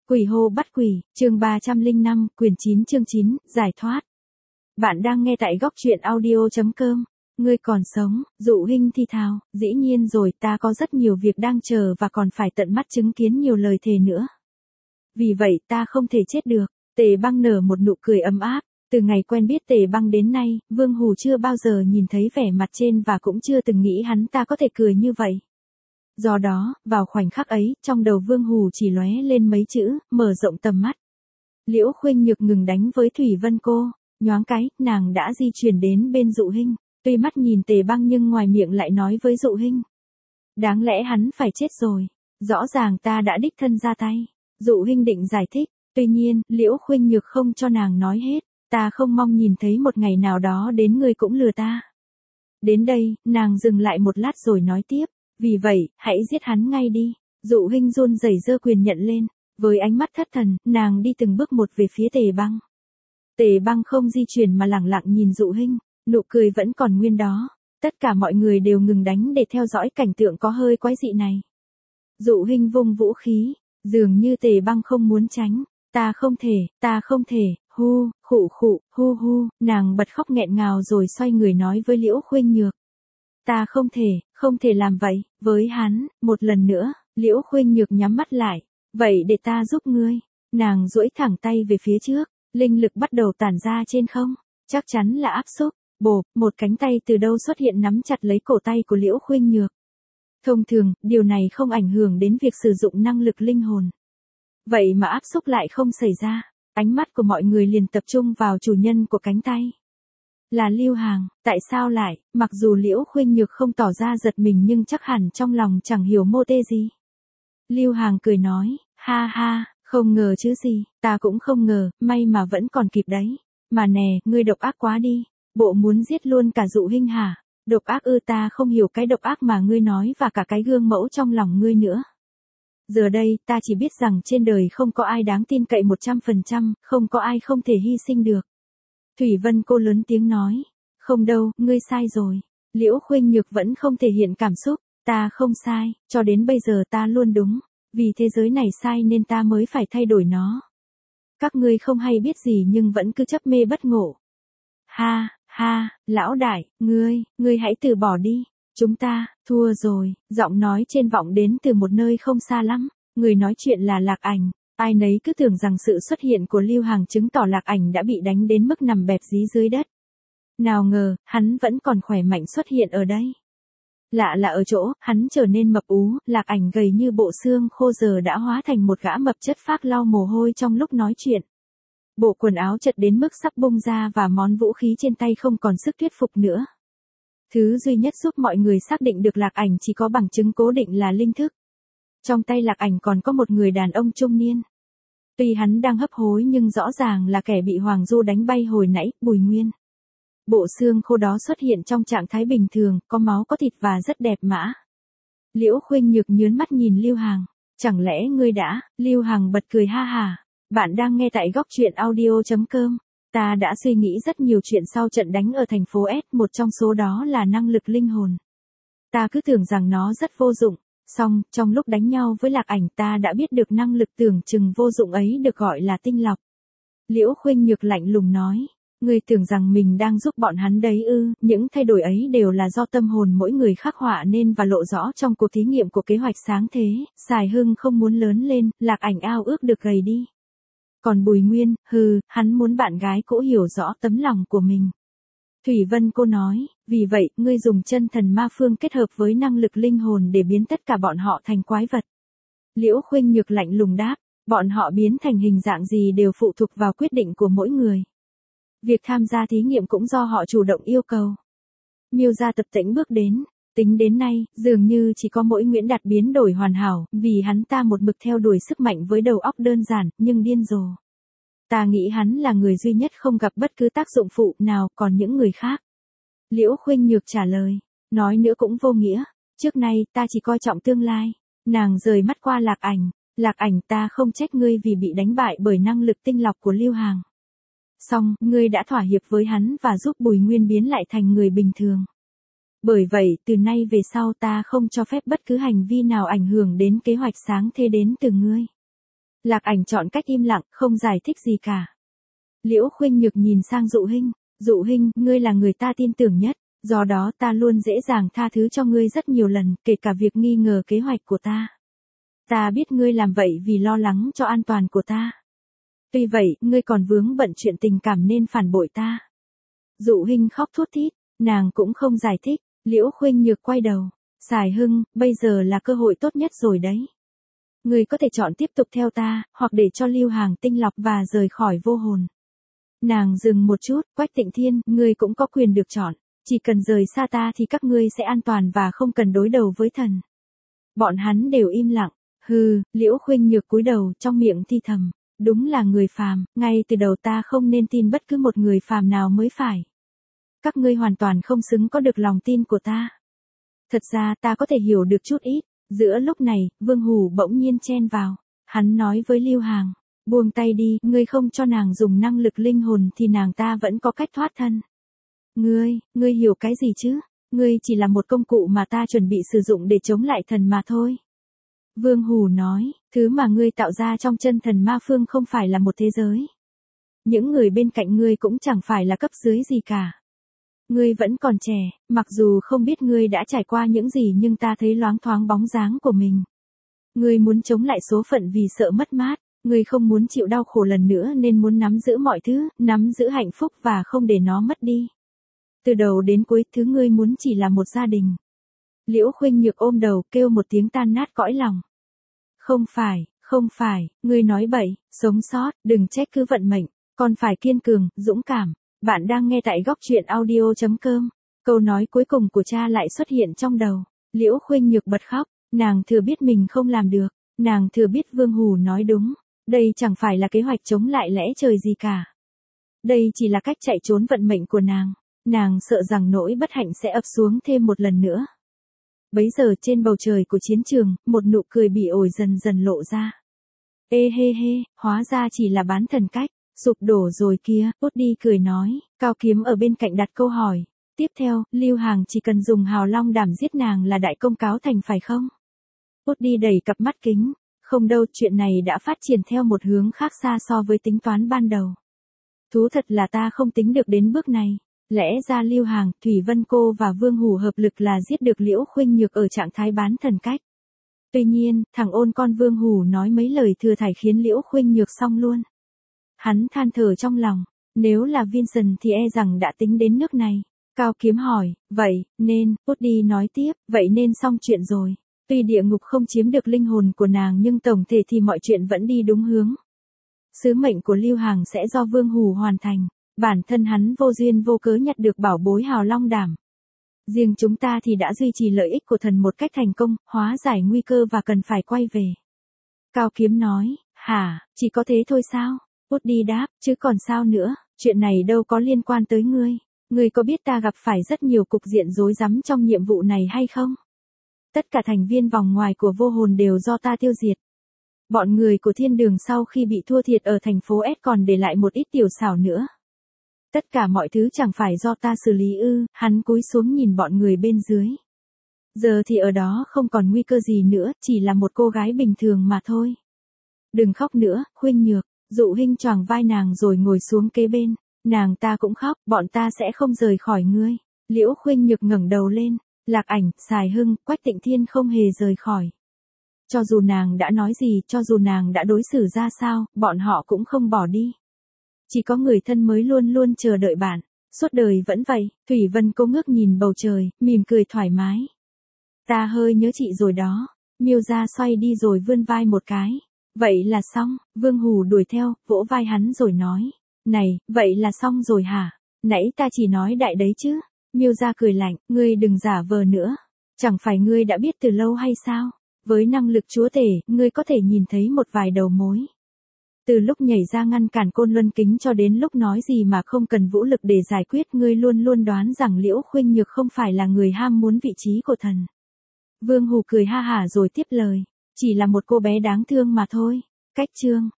Quỷ hô bắt quỷ, chương 305, quyển 9 chương 9, giải thoát. Bạn đang nghe tại góc truyện audio.com. Ngươi còn sống, Dụ Hinh thi thào, dĩ nhiên rồi, ta có rất nhiều việc đang chờ và còn phải tận mắt chứng kiến nhiều lời thề nữa. Vì vậy ta không thể chết được. Tề Băng nở một nụ cười ấm áp. Từ ngày quen biết Tề Băng đến nay, Vương Hù chưa bao giờ nhìn thấy vẻ mặt trên và cũng chưa từng nghĩ hắn ta có thể cười như vậy. Do đó, vào khoảnh khắc ấy, trong đầu Vương Hù chỉ lóe lên mấy chữ, mở rộng tầm mắt. Liễu Khuynh Nhược ngừng đánh với Thủy Vân cô, nhoáng cái, nàng đã di chuyển đến bên Dụ Hinh, tuy mắt nhìn Tề Băng nhưng ngoài miệng lại nói với Dụ Hinh. Đáng lẽ hắn phải chết rồi, rõ ràng ta đã đích thân ra tay. Dụ Hinh định giải thích, tuy nhiên, Liễu Khuynh Nhược không cho nàng nói hết, ta không mong nhìn thấy một ngày nào đó đến ngươi cũng lừa ta. Đến đây, nàng dừng lại một lát rồi nói tiếp. Vì vậy, hãy giết hắn ngay đi. Dụ Hinh run rẩy giơ quyền nhận lên. Với ánh mắt thất thần, nàng đi từng bước một về phía Tề Băng. Tề Băng không di chuyển mà lẳng lặng nhìn Dụ Hinh, nụ cười vẫn còn nguyên đó. Tất cả mọi người đều ngừng đánh để theo dõi cảnh tượng có hơi quái dị này. Dụ Hinh vung vũ khí, dường như Tề Băng không muốn tránh. Ta không thể, hu, khụ, hu, nàng bật khóc nghẹn ngào rồi xoay người nói với Liễu Khuynh Nhược. Ta không thể làm vậy, với hắn, một lần nữa, Liễu Khuynh Nhược nhắm mắt lại, vậy để ta giúp ngươi, nàng duỗi thẳng tay về phía trước, linh lực bắt đầu tản ra trên không, chắc chắn là áp xúc, bộp, một cánh tay từ đâu xuất hiện nắm chặt lấy cổ tay của Liễu Khuynh Nhược. Thông thường, điều này không ảnh hưởng đến việc sử dụng năng lực linh hồn. Vậy mà áp xúc lại không xảy ra, ánh mắt của mọi người liền tập trung vào chủ nhân của cánh tay. Là Lưu Hàng, tại sao lại, mặc dù Liễu Khuynh Nhược không tỏ ra giật mình nhưng chắc hẳn trong lòng chẳng hiểu mô tê gì. Lưu Hàng cười nói, ha ha, không ngờ chứ gì, ta cũng không ngờ, may mà vẫn còn kịp đấy. Mà nè, ngươi độc ác quá đi, bộ muốn giết luôn cả Dụ Hinh hả? Độc ác ư? Ta không hiểu cái độc ác mà ngươi nói và cả cái gương mẫu trong lòng ngươi nữa. Giờ đây, ta chỉ biết rằng trên đời không có ai đáng tin cậy 100%, không có ai không thể hy sinh được. Thủy Vân cô lớn tiếng nói, không đâu, ngươi sai rồi. Liễu Khuynh Nhược vẫn không thể hiện cảm xúc, ta không sai, cho đến bây giờ ta luôn đúng, vì thế giới này sai nên ta mới phải thay đổi nó. Các ngươi không hay biết gì nhưng vẫn cứ chấp mê bất ngộ. Ha, lão đại, ngươi hãy từ bỏ đi, chúng ta, thua rồi, giọng nói trên vọng đến từ một nơi không xa lắm, người nói chuyện là Lạc Ảnh. Ai nấy cứ tưởng rằng sự xuất hiện của Lưu Hàng chứng tỏ Lạc Ảnh đã bị đánh đến mức nằm bẹp dí dưới đất. Nào ngờ, hắn vẫn còn khỏe mạnh xuất hiện ở đây. Lạ là ở chỗ, hắn trở nên mập ú, Lạc Ảnh gầy như bộ xương khô giờ đã hóa thành một gã mập chất phác lau mồ hôi trong lúc nói chuyện. Bộ quần áo chật đến mức sắp bung ra và món vũ khí trên tay không còn sức thuyết phục nữa. Thứ duy nhất giúp mọi người xác định được Lạc Ảnh chỉ có bằng chứng cố định là linh thức. Trong tay Lạc Ảnh còn có một người đàn ông trung niên. Tuy hắn đang hấp hối nhưng rõ ràng là kẻ bị Hoàng Du đánh bay hồi nãy, Bùi Nguyên. Bộ xương khô đó xuất hiện trong trạng thái bình thường, có máu có thịt và rất đẹp mã. Liễu Khuynh Nhược nhớn mắt nhìn Lưu Hàng. Chẳng lẽ ngươi đã, Lưu Hàng bật cười ha hà. Bạn đang nghe tại góc truyện audio.com. Ta đã suy nghĩ rất nhiều chuyện sau trận đánh ở thành phố S, một trong số đó là năng lực linh hồn. Ta cứ tưởng rằng nó rất vô dụng. Xong, trong lúc đánh nhau với Lạc Ảnh ta đã biết được năng lực tưởng chừng vô dụng ấy được gọi là tinh lọc. Liễu Khuynh Nhược lạnh lùng nói, ngươi tưởng rằng mình đang giúp bọn hắn đấy ư? Những thay đổi ấy đều là do tâm hồn mỗi người khắc họa nên và lộ rõ trong cuộc thí nghiệm của kế hoạch sáng thế. Sài Hưng không muốn lớn lên, Lạc Ảnh ao ước được gầy đi. Còn Bùi Nguyên, hắn muốn bạn gái cũ hiểu rõ tấm lòng của mình. Thủy Vân cô nói, vì vậy, ngươi dùng chân thần ma phương kết hợp với năng lực linh hồn để biến tất cả bọn họ thành quái vật. Liễu Khuynh Nhược lạnh lùng đáp, bọn họ biến thành hình dạng gì đều phụ thuộc vào quyết định của mỗi người. Việc tham gia thí nghiệm cũng do họ chủ động yêu cầu. Miêu Gia tập tễnh bước đến, tính đến nay, dường như chỉ có mỗi Nguyễn Đạt biến đổi hoàn hảo, vì hắn ta một mực theo đuổi sức mạnh với đầu óc đơn giản, nhưng điên rồ. Ta nghĩ hắn là người duy nhất không gặp bất cứ tác dụng phụ nào, còn những người khác. Liễu Khuynh Nhược trả lời, nói nữa cũng vô nghĩa, trước nay ta chỉ coi trọng tương lai. Nàng rời mắt qua Lạc Ảnh ta không trách ngươi vì bị đánh bại bởi năng lực tinh lọc của Lưu Hàng. Xong, ngươi đã thỏa hiệp với hắn và giúp Bùi Nguyên biến lại thành người bình thường. Bởi vậy, từ nay về sau ta không cho phép bất cứ hành vi nào ảnh hưởng đến kế hoạch sáng thế đến từ ngươi. Lạc Ảnh chọn cách im lặng, không giải thích gì cả. Liễu Khuynh Nhược nhìn sang Dụ Hinh, ngươi là người ta tin tưởng nhất, do đó ta luôn dễ dàng tha thứ cho ngươi rất nhiều lần, kể cả việc nghi ngờ kế hoạch của ta. Ta biết ngươi làm vậy vì lo lắng cho an toàn của ta. Tuy vậy, ngươi còn vướng bận chuyện tình cảm nên phản bội ta. Dụ Hinh khóc thút thít, nàng cũng không giải thích. Liễu Khuynh Nhược quay đầu. Sài Hưng, bây giờ là cơ hội tốt nhất rồi đấy. Ngươi có thể chọn tiếp tục theo ta, hoặc để cho Lưu Hàng tinh lọc và rời khỏi vô hồn. Nàng dừng một chút, Quách Tịnh Thiên, ngươi cũng có quyền được chọn. Chỉ cần rời xa ta thì các ngươi sẽ an toàn và không cần đối đầu với thần. Bọn hắn đều im lặng. Hừ, Liễu Khuynh Nhược cúi đầu trong miệng thi thầm. Đúng là người phàm, ngay từ đầu ta không nên tin bất cứ một người phàm nào mới phải. Các ngươi hoàn toàn không xứng có được lòng tin của ta. Thật ra ta có thể hiểu được chút ít. Giữa lúc này, Vương Hủ bỗng nhiên chen vào. Hắn nói với Lưu Hàng, buông tay đi, ngươi không cho nàng dùng năng lực linh hồn thì nàng ta vẫn có cách thoát thân. Ngươi hiểu cái gì chứ? Ngươi chỉ là một công cụ mà ta chuẩn bị sử dụng để chống lại thần mà thôi. Vương Hủ nói, thứ mà ngươi tạo ra trong chân thần ma phương không phải là một thế giới. Những người bên cạnh ngươi cũng chẳng phải là cấp dưới gì cả. Ngươi vẫn còn trẻ, mặc dù không biết ngươi đã trải qua những gì nhưng ta thấy loáng thoáng bóng dáng của mình. Ngươi muốn chống lại số phận vì sợ mất mát, ngươi không muốn chịu đau khổ lần nữa nên muốn nắm giữ mọi thứ, nắm giữ hạnh phúc và không để nó mất đi. Từ đầu đến cuối thứ ngươi muốn chỉ là một gia đình. Liễu Khuynh Nhược ôm đầu kêu một tiếng tan nát cõi lòng. Không phải, ngươi nói bậy, sống sót, đừng trách cứ vận mệnh, còn phải kiên cường, dũng cảm. Bạn đang nghe tại góc truyện audio.com. Câu nói cuối cùng của cha lại xuất hiện trong đầu. Liễu Khuynh Nhược bật khóc, nàng thừa biết mình không làm được, nàng thừa biết Vương Hủ nói đúng. Đây chẳng phải là kế hoạch chống lại lẽ trời gì cả. Đây chỉ là cách chạy trốn vận mệnh của nàng. Nàng sợ rằng nỗi bất hạnh sẽ ập xuống thêm một lần nữa. Bấy giờ trên bầu trời của chiến trường, một nụ cười bỉ ổi dần dần lộ ra. Ê hê hê, hóa ra chỉ là bán thần cách. Sụp đổ rồi kia, Woody cười nói, Cao Kiếm ở bên cạnh đặt câu hỏi. Tiếp theo, Lưu Hàng chỉ cần dùng hào long đảm giết nàng là đại công cáo thành phải không? Woody đẩy cặp mắt kính. Không đâu, chuyện này đã phát triển theo một hướng khác xa so với tính toán ban đầu. Thú thật là ta không tính được đến bước này. Lẽ ra Lưu Hàng, Thủy Vân Cô và Vương Hủ hợp lực là giết được Liễu Khuynh Nhược ở trạng thái bán thần cách. Tuy nhiên, thằng ôn con Vương Hủ nói mấy lời thừa thải khiến Liễu Khuynh Nhược xong luôn. Hắn than thở trong lòng, nếu là Vincent thì e rằng đã tính đến nước này. Cao Kiếm hỏi, vậy, nên, Woody nói tiếp, vậy nên xong chuyện rồi. Tuy địa ngục không chiếm được linh hồn của nàng nhưng tổng thể thì mọi chuyện vẫn đi đúng hướng. Sứ mệnh của Lưu Hàng sẽ do Vương Hủ hoàn thành. Bản thân hắn vô duyên vô cớ nhặt được bảo bối hào long đảm. Riêng chúng ta thì đã duy trì lợi ích của thần một cách thành công, hóa giải nguy cơ và cần phải quay về. Cao Kiếm nói, hả, chỉ có thế thôi sao? Woody đáp, chứ còn sao nữa, chuyện này đâu có liên quan tới ngươi. Ngươi có biết ta gặp phải rất nhiều cục diện rối rắm trong nhiệm vụ này hay không? Tất cả thành viên vòng ngoài của vô hồn đều do ta tiêu diệt. Bọn người của thiên đường sau khi bị thua thiệt ở thành phố S còn để lại một ít tiểu xảo nữa. Tất cả mọi thứ chẳng phải do ta xử lý ư, hắn cúi xuống nhìn bọn người bên dưới. Giờ thì ở đó không còn nguy cơ gì nữa, chỉ là một cô gái bình thường mà thôi. Đừng khóc nữa, Khuynh Nhược. Dụ Hinh choàng vai nàng rồi ngồi xuống kế bên. Nàng ta cũng khóc, bọn ta sẽ không rời khỏi ngươi. Liễu Khuynh Nhược ngẩng đầu lên. Lạc Ảnh, Sài Hưng, Quách Tịnh Thiên không hề rời khỏi. Cho dù nàng đã nói gì, cho dù nàng đã đối xử ra sao, bọn họ cũng không bỏ đi. Chỉ có người thân mới luôn luôn chờ đợi bạn. Suốt đời vẫn vậy. Thủy Vân Cô ngước nhìn bầu trời, mỉm cười thoải mái. Ta hơi nhớ chị rồi đó. Miêu Gia xoay đi rồi vươn vai một cái. Vậy là xong, Vương Hủ đuổi theo, vỗ vai hắn rồi nói. Này, vậy là xong rồi hả? Nãy ta chỉ nói đại đấy chứ. Miêu Gia cười lạnh, ngươi đừng giả vờ nữa. Chẳng phải ngươi đã biết từ lâu hay sao? Với năng lực chúa tể, ngươi có thể nhìn thấy một vài đầu mối. Từ lúc nhảy ra ngăn cản Côn Luân Kính cho đến lúc nói gì mà không cần vũ lực để giải quyết, ngươi luôn luôn đoán rằng Liễu Khuynh Nhược không phải là người ham muốn vị trí của thần. Vương Hủ cười ha hả rồi tiếp lời. Chỉ là một cô bé đáng thương mà thôi. Cách chương.